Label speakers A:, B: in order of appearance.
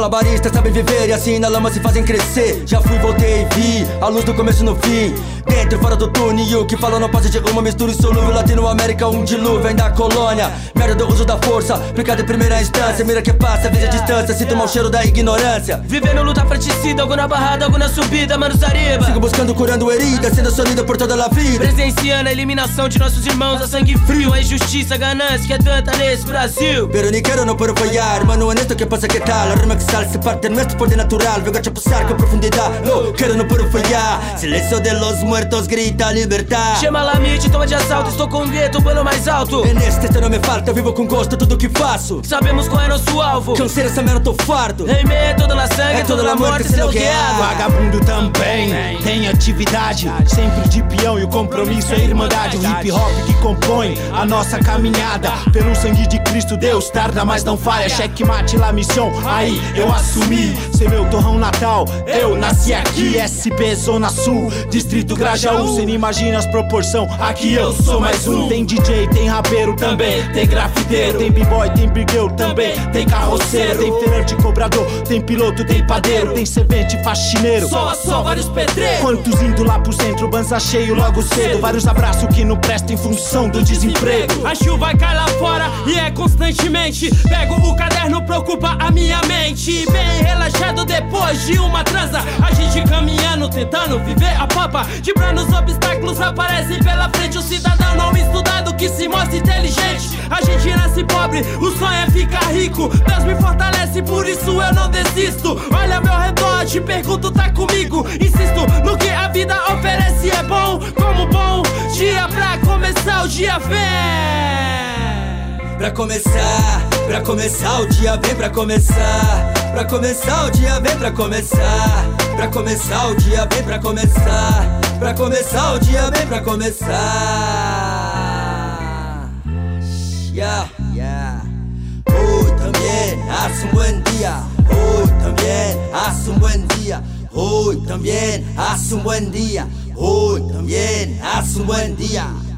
A: malabaristas sabem viver e assim na lama se fazem crescer. Já fui, voltei e vi a luz do começo no fim. Dentro e fora do túnel, que fala não passa de uma mistura insolúvel. Latinoamérica, um dilúvio vem da colônia. Merda do uso da força, aplicado em primeira instância. Mira que passa, veja a distância, sinto o mau cheiro da ignorância.
B: Vivendo luta fraticida, algo na barrada, algo na subida, mano Zariba.
A: Sigo buscando, curando heridas, sendo solida por toda a vida.
B: Presenciando a eliminação de nossos irmãos a sangue frio. A injustiça, a ganância que é tanta nesse Brasil.
A: Pero ni quiero no puedo fallar, hermano honesto, que pasa que tal. La rima que sale se parte nuestro poder natural. Vengo a chapuzar con profundidad, no quiero no puedo fallar. Silêncio de los muertos grita libertad.
B: Chama Lamite, toma de assalto, estou com o gueto pelo mais alto.
A: En este não me falta, vivo com gosto tudo que faço.
B: Sabemos qual é nosso alvo.
A: Cansei essa merda, tô farto.
B: Em meio é toda na sangue,
A: é toda na morte sendo guiado.
C: Vagabundo também tem atividade, sempre de peão e o compromisso é irmandade. O hip hop que compõe a nossa caminhada. Pelo sangue de Cristo, Deus tarda, mas não falha. Checkmate, la mission, aí eu assumi. Ser meu torrão natal, eu nasci aqui. SP Zona Sul, Distrito Grajaú. Cê não imagina as proporções, aqui eu sou mais um. Tem DJ, tem rapeiro também, tem grafiteiro. Tem b-boy, tem brigueiro também, tem carroceiro. Tem feirante, cobrador, tem piloto, tem padeiro. Tem servente, faxineiro, só vários pedreiros. Quantos indo lá pro centro, banza cheio logo cedo. Vários abraços que não prestam em função do desemprego.
B: A chuva cai lá fora e é constantemente. Pego o caderno, preocupa a minha mente. Bem relaxado depois de uma transa. A gente caminhando, tentando viver a pampa. De planos obstáculos aparecem pela frente. O cidadão não estudado que se mostra inteligente. A gente nasce pobre, o sonho é ficar rico. Deus me fortalece, por isso eu não desisto. Olha ao meu redor, te pergunto, tá comigo? Insisto no que a vida oferece, é bom. Como bom dia pra começar, o dia vem.
A: Pra começar o dia vem pra começar. Pra começar o dia vem pra começar. Pra começar o dia vem pra começar. Pra começar o dia vem pra começar. Yeah, yeah. Hoy también haz un buen día. Hoy también haz un buen día. Hoy también haz un buen día. Hoy también haz un buen día.